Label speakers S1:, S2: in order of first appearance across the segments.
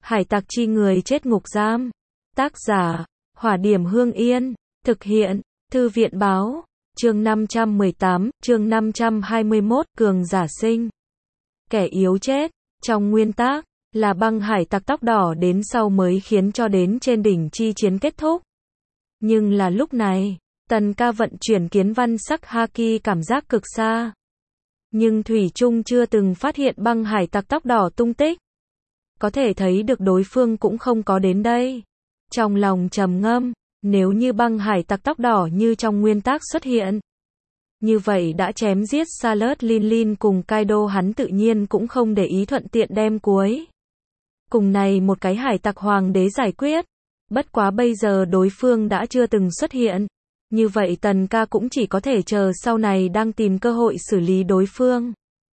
S1: Hải tặc chi người chết ngục giam. Tác giả, Hỏa Điểm Hương Yên. Thực hiện, Thư viện Báo. Chương 518, chương 521, cường giả sinh. Kẻ yếu chết. Trong nguyên tác, là băng hải tặc tóc đỏ đến sau mới khiến cho đến trên đỉnh chi chiến kết thúc. Nhưng là lúc này, Tần Ca vận chuyển kiến văn sắc haki cảm giác cực xa. Nhưng thủy chung chưa từng phát hiện băng hải tặc tóc đỏ tung tích. Có thể thấy được đối phương cũng không có đến đây. Trong lòng trầm ngâm, nếu như băng hải tặc tóc đỏ như trong nguyên tác xuất hiện, như vậy đã chém giết Sailor Lin cùng Kaido, hắn tự nhiên cũng không để ý, thuận tiện đem cuối cùng này một cái hải tặc hoàng đế giải quyết. Bất quá bây giờ đối phương đã chưa từng xuất hiện, như vậy Tần Ca cũng chỉ có thể chờ sau này đang tìm cơ hội xử lý đối phương.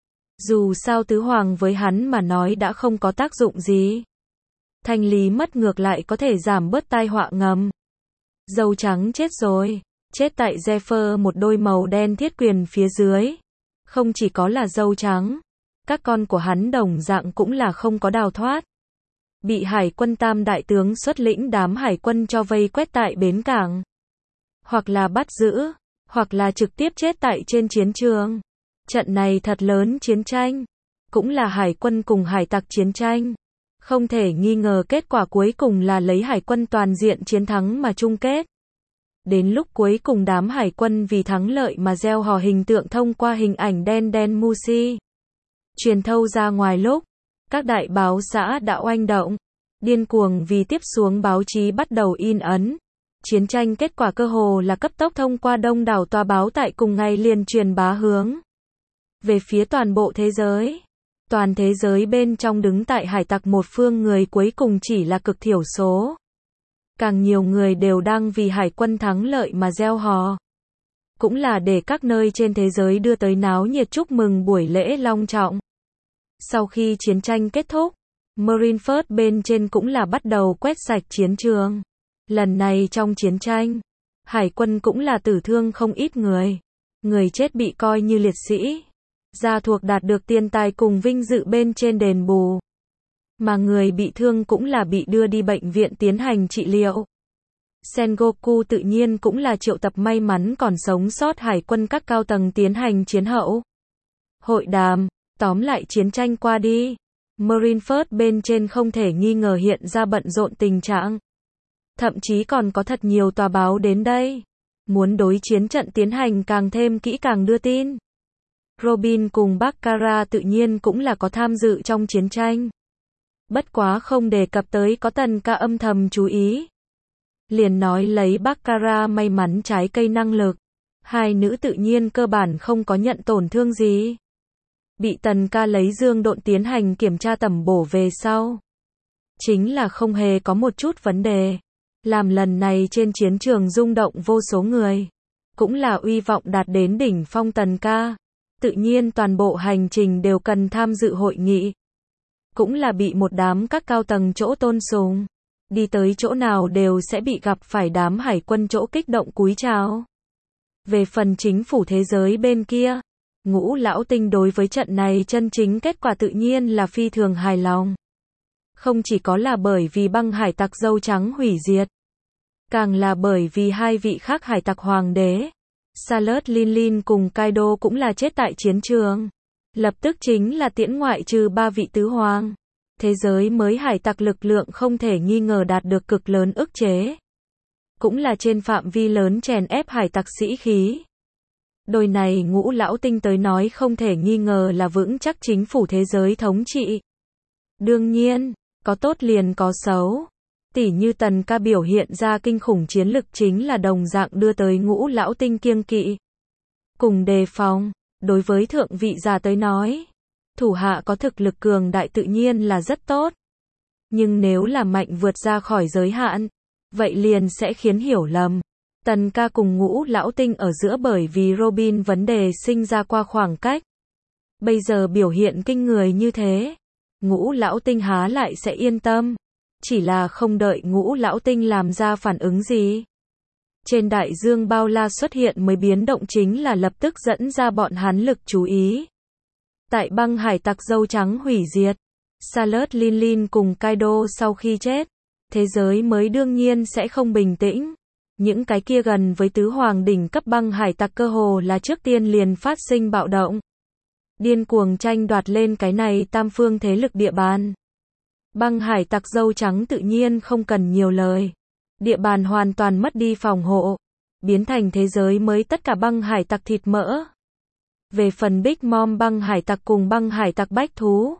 S1: Dù sao tứ hoàng với hắn mà nói đã không có tác dụng gì. Thanh lý mất ngược lại có thể giảm bớt tai họa ngầm. Dâu trắng chết rồi, chết tại Zephyr một đôi màu đen thiết quyền phía dưới. Không chỉ có là dâu trắng, các con của hắn đồng dạng cũng là không có đào thoát. Bị hải quân tam đại tướng xuất lĩnh đám hải quân cho vây quét tại bến cảng. Hoặc là bắt giữ, hoặc là trực tiếp chết tại trên chiến trường. Trận này thật lớn chiến tranh, cũng là hải quân cùng hải tặc chiến tranh. Không thể nghi ngờ kết quả cuối cùng là lấy hải quân toàn diện chiến thắng mà chung kết. Đến lúc cuối cùng đám hải quân vì thắng lợi mà reo hò hình tượng thông qua hình ảnh đen đen Mushi truyền thâu ra ngoài lúc, các đại báo xã đã oanh động, điên cuồng vì tiếp xuống báo chí bắt đầu in ấn. Chiến tranh kết quả cơ hồ là cấp tốc thông qua đông đảo tòa báo tại cùng ngày liền truyền bá hướng về phía toàn bộ thế giới. Toàn thế giới bên trong đứng tại hải tặc một phương người cuối cùng chỉ là cực thiểu số. Càng nhiều người đều đang vì hải quân thắng lợi mà reo hò. Cũng là để các nơi trên thế giới đưa tới náo nhiệt chúc mừng buổi lễ long trọng. Sau khi chiến tranh kết thúc, Marineford bên trên cũng là bắt đầu quét sạch chiến trường. Lần này trong chiến tranh, hải quân cũng là tử thương không ít người. Người chết bị coi như liệt sĩ. Gia thuộc đạt được tiền tài cùng vinh dự bên trên đền bù. Mà người bị thương cũng là bị đưa đi bệnh viện tiến hành trị liệu. Sengoku tự nhiên cũng là triệu tập may mắn còn sống sót hải quân các cao tầng tiến hành chiến hậu hội đàm. Tóm lại chiến tranh qua đi, Marineford bên trên không thể nghi ngờ hiện ra bận rộn tình trạng. Thậm chí còn có thật nhiều tòa báo đến đây, muốn đối chiến trận tiến hành càng thêm kỹ càng đưa tin. Robin cùng Baccarat tự nhiên cũng là có tham dự trong chiến tranh. Bất quá không đề cập tới có Tần Ca âm thầm chú ý. Liền nói lấy Baccarat may mắn trái cây năng lực. Hai nữ tự nhiên cơ bản không có nhận tổn thương gì. Bị Tần Ca lấy dương độn tiến hành kiểm tra tẩm bổ về sau. Chính là không hề có một chút vấn đề. Làm lần này trên chiến trường rung động vô số người. Cũng là uy vọng đạt đến đỉnh phong Tần Ca. Tự nhiên toàn bộ hành trình đều cần tham dự hội nghị. Cũng là bị một đám các cao tầng chỗ tôn sùng. Đi tới chỗ nào đều sẽ bị gặp phải đám hải quân chỗ kích động cúi chào. Về phần chính phủ thế giới bên kia, Ngũ Lão Tinh đối với trận này chân chính kết quả tự nhiên là phi thường hài lòng. Không chỉ có là bởi vì băng hải tặc dâu trắng hủy diệt, càng là bởi vì hai vị khác hải tặc hoàng đế, Sailor Lin cùng Kaido cũng là chết tại chiến trường. Lập tức chính là tiễn ngoại trừ ba vị tứ hoàng. Thế giới mới hải tặc lực lượng không thể nghi ngờ đạt được cực lớn ức chế. Cũng là trên phạm vi lớn chèn ép hải tặc sĩ khí. Đôi này Ngũ Lão Tinh tới nói không thể nghi ngờ là vững chắc chính phủ thế giới thống trị. Đương nhiên, có tốt liền có xấu. Tỉ như Tần Ca biểu hiện ra kinh khủng chiến lực chính là đồng dạng đưa tới Ngũ Lão Tinh kiêng kỵ. Cùng đề phòng, đối với thượng vị giả tới nói, thủ hạ có thực lực cường đại tự nhiên là rất tốt. Nhưng nếu là mạnh vượt ra khỏi giới hạn, vậy liền sẽ khiến hiểu lầm. Tần Ca cùng Ngũ Lão Tinh ở giữa bởi vì Robin vấn đề sinh ra qua khoảng cách. Bây giờ biểu hiện kinh người như thế, Ngũ Lão Tinh há lại sẽ yên tâm. Chỉ là không đợi Ngũ Lão Tinh làm ra phản ứng gì. Trên đại dương bao la xuất hiện mới biến động chính là lập tức dẫn ra bọn hắn lực chú ý. Tại băng hải tặc dâu trắng hủy diệt, Charlotte Linlin cùng Kaido sau khi chết, thế giới mới đương nhiên sẽ không bình tĩnh. Những cái kia gần với tứ hoàng đỉnh cấp băng hải tặc cơ hồ là trước tiên liền phát sinh bạo động. Điên cuồng tranh đoạt lên cái này tam phương thế lực địa bàn. Băng hải tặc dâu trắng tự nhiên không cần nhiều lời. Địa bàn hoàn toàn mất đi phòng hộ, biến thành thế giới mới tất cả băng hải tặc thịt mỡ. Về phần Big Mom băng hải tặc cùng băng hải tặc bách thú,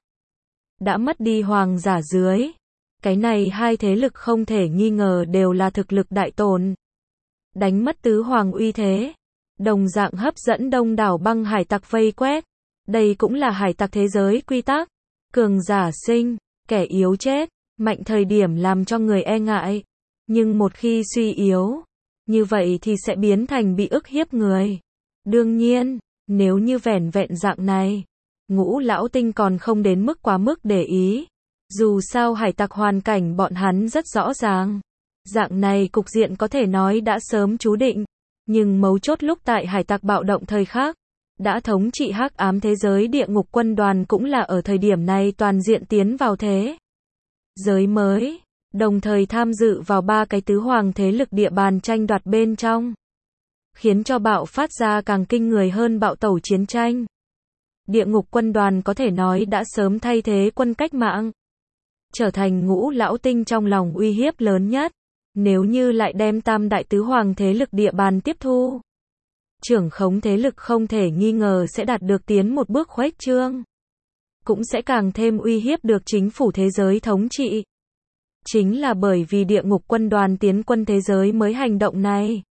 S1: đã mất đi hoàng giả dưới. Cái này hai thế lực không thể nghi ngờ đều là thực lực đại tồn. Đánh mất tứ hoàng uy thế, đồng dạng hấp dẫn đông đảo băng hải tặc vây quét. Đây cũng là hải tặc thế giới quy tắc. Cường giả sinh, kẻ yếu chết, mạnh thời điểm làm cho người e ngại. Nhưng một khi suy yếu, như vậy thì sẽ biến thành bị ức hiếp người. Đương nhiên, nếu như vẻn vẹn dạng này, Ngũ Lão Tinh còn không đến mức quá mức để ý. Dù sao hải tặc hoàn cảnh bọn hắn rất rõ ràng. Dạng này cục diện có thể nói đã sớm chú định. Nhưng mấu chốt lúc tại hải tặc bạo động thời khác, đã thống trị hắc ám thế giới địa ngục quân đoàn cũng là ở thời điểm này toàn diện tiến vào thế giới mới, đồng thời tham dự vào ba cái tứ hoàng thế lực địa bàn tranh đoạt bên trong, khiến cho bạo phát ra càng kinh người hơn bạo tẩu chiến tranh. Địa ngục quân đoàn có thể nói đã sớm thay thế quân cách mạng, trở thành Ngũ Lão Tinh trong lòng uy hiếp lớn nhất. Nếu như lại đem tam đại tứ hoàng thế lực địa bàn tiếp thu, trưởng khống thế lực không thể nghi ngờ sẽ đạt được tiến một bước khuếch trương, cũng sẽ càng thêm uy hiếp được chính phủ thế giới thống trị. Chính là bởi vì địa ngục quân đoàn tiến quân thế giới mới hành động này,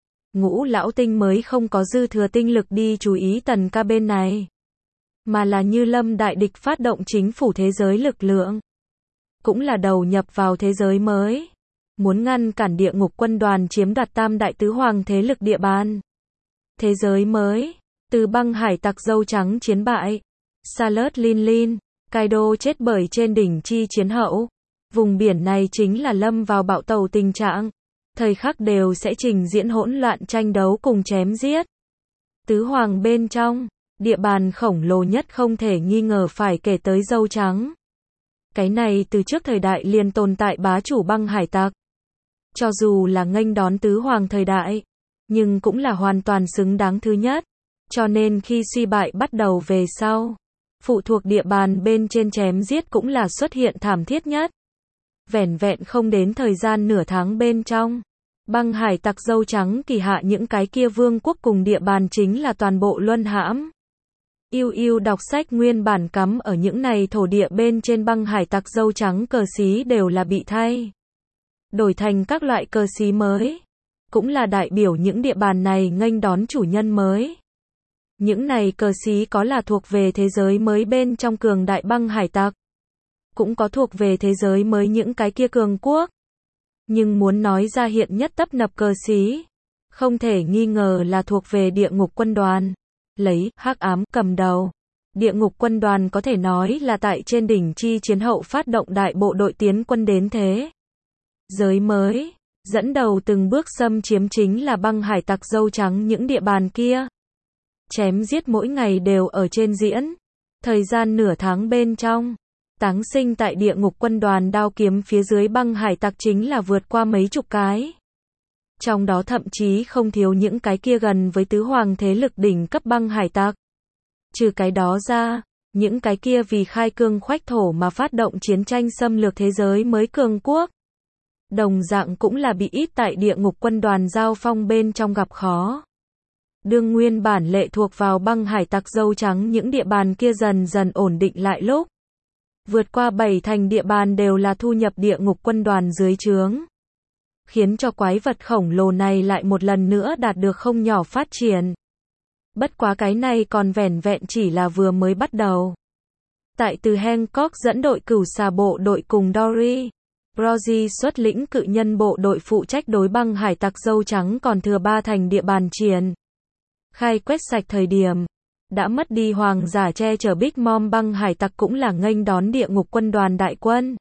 S1: Ngũ Lão Tinh mới không có dư thừa tinh lực đi chú ý Tần Ca bên này, mà là như lâm đại địch phát động chính phủ thế giới lực lượng, cũng là đầu nhập vào thế giới mới, muốn ngăn cản địa ngục quân đoàn chiếm đoạt tam đại tứ hoàng thế lực địa bàn. Thế giới mới, từ băng hải tặc dâu trắng chiến bại, Charlotte Linlin, Kaido chết bởi trên đỉnh chi chiến hậu. Vùng biển này chính là lâm vào bạo tẩu tình trạng. Thời khắc đều sẽ trình diễn hỗn loạn tranh đấu cùng chém giết. Tứ hoàng bên trong, địa bàn khổng lồ nhất không thể nghi ngờ phải kể tới dâu trắng. Cái này từ trước thời đại liền tồn tại bá chủ băng hải tặc. Cho dù là nghênh đón tứ hoàng thời đại, nhưng cũng là hoàn toàn xứng đáng thứ nhất. Cho nên khi suy bại bắt đầu về sau, phụ thuộc địa bàn bên trên chém giết cũng là xuất hiện thảm thiết nhất. Vẻn vẹn không đến thời gian nửa tháng bên trong, băng hải tặc dâu trắng kỳ hạ những cái kia vương quốc cùng địa bàn chính là toàn bộ luân hãm. Yêu đọc sách nguyên bản cắm ở những này thổ địa bên trên băng hải tặc dâu trắng cờ xí đều là bị thay đổi thành các loại cờ xí mới, cũng là đại biểu những địa bàn này nghênh đón chủ nhân mới. Những này cờ xí có là thuộc về thế giới mới bên trong cường đại băng hải tặc, cũng có thuộc về thế giới mới những cái kia cường quốc. Nhưng muốn nói ra hiện nhất tấp nập cờ xí, không thể nghi ngờ là thuộc về địa ngục quân đoàn, lấy hắc ám cầm đầu. Địa ngục quân đoàn có thể nói là tại trên đỉnh chi chiến hậu phát động đại bộ đội tiến quân đến thế giới mới, dẫn đầu từng bước xâm chiếm chính là băng hải tặc dâu trắng những địa bàn kia. Chém giết mỗi ngày đều ở trên diễn. Thời gian nửa tháng bên trong, táng sinh tại địa ngục quân đoàn đao kiếm phía dưới băng hải tặc chính là vượt qua mấy chục cái. Trong đó thậm chí không thiếu những cái kia gần với tứ hoàng thế lực đỉnh cấp băng hải tặc. Trừ cái đó ra, những cái kia vì khai cương khoách thổ mà phát động chiến tranh xâm lược thế giới mới cường quốc, đồng dạng cũng là bị ít tại địa ngục quân đoàn giao phong bên trong gặp khó. Đương nguyên bản lệ thuộc vào băng hải tặc dâu trắng những địa bàn kia dần dần ổn định lại lúc, vượt qua 7 thành địa bàn đều là thu nhập địa ngục quân đoàn dưới trướng, khiến cho quái vật khổng lồ này lại một lần nữa đạt được không nhỏ phát triển. Bất quá cái này còn vẻn vẹn chỉ là vừa mới bắt đầu. Tại từ Hancock dẫn đội cửu xà bộ đội cùng Dory Brody xuất lĩnh cự nhân bộ đội phụ trách đối băng hải tặc dâu trắng còn thừa 3 thành địa bàn triển khai quét sạch thời điểm, đã mất đi hoàng giả che chở Big Mom băng hải tặc cũng là nghênh đón địa ngục quân đoàn đại quân.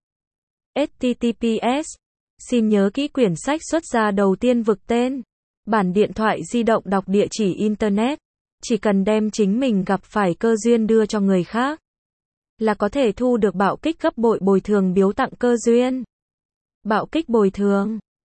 S1: HTTPS. Xin nhớ kỹ quyển sách xuất ra đầu tiên vực tên. Bản điện thoại di động đọc địa chỉ Internet. Chỉ cần đem chính mình gặp phải cơ duyên đưa cho người khác, là có thể thu được bạo kích gấp bội bồi thường biếu tặng cơ duyên. Bạo kích bồi thường